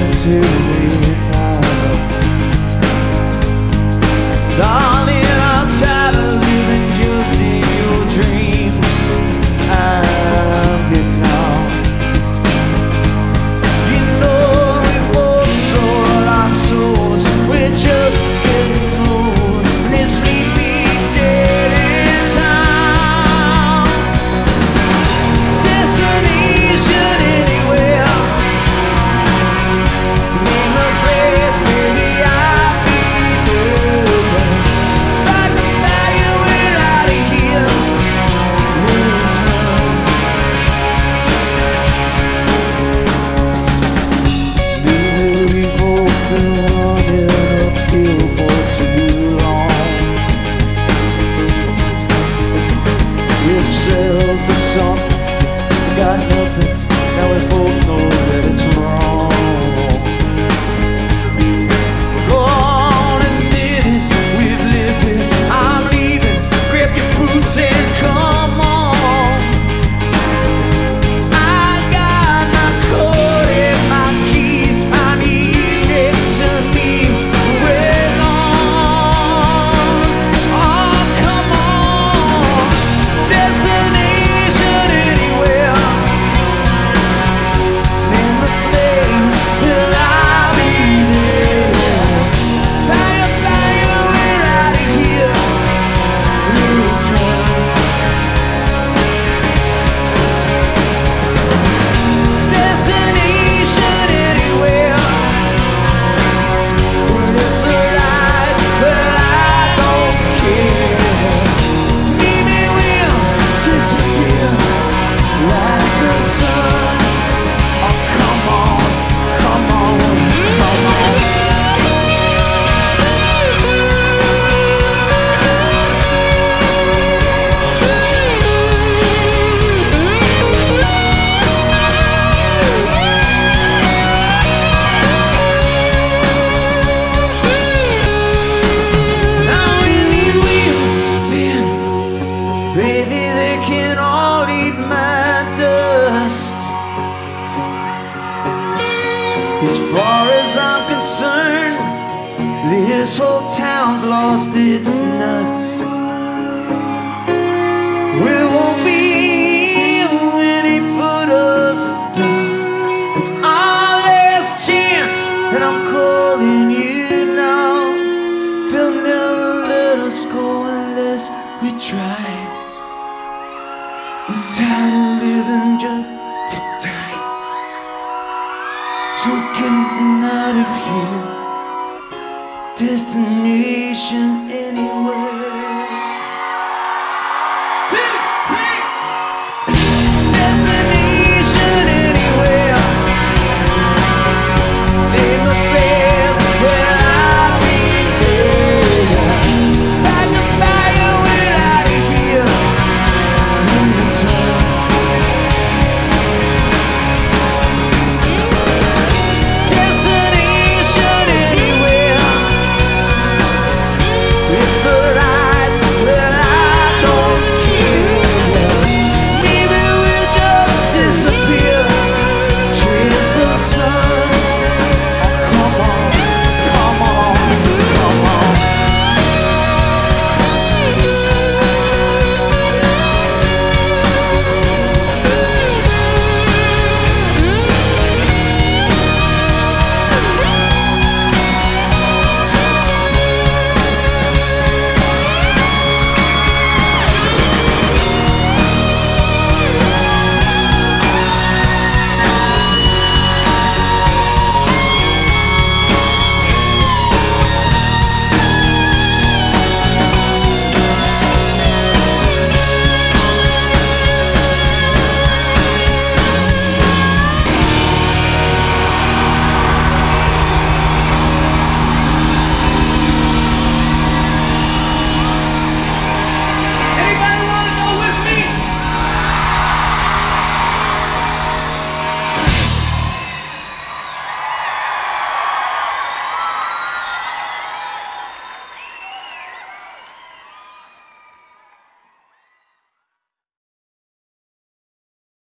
listen to me now. Darling, I'm tired of living just in your dreams. I'm getting on. You know we both sold our souls. We're just getting old. And it's sleepy dead in town. Destination anywhere. Name a place, baby, I'll be there. Like the fire, we're out of here. This love. Maybe we've both been running uphill for too long. We've settled for something, got nothing. Now we both know that it's wrong. Go on, admit it, we've lived it. I'm leaving, grab your boots and come on. I got my coat and my keys. I need you next to me. We're gone. Oh, come on. Destination anywhere. Name the place, will I be there? Fire, fire, we're out of here. This way. Destination anywhere. Left or right, but I don't care. Maybe we'll disappear like the sun. Oh, come on, come on, come on. Now when these wheels spin, baby, they can all eat my dust. As far as I'm concerned, this whole town's lost its nuts. We won't be here when he put us down. It's our last chance, and I'm calling you now. They'll never let us go unless we try. I'm tired of living just to die. So we're getting out of here. Destination anywhere.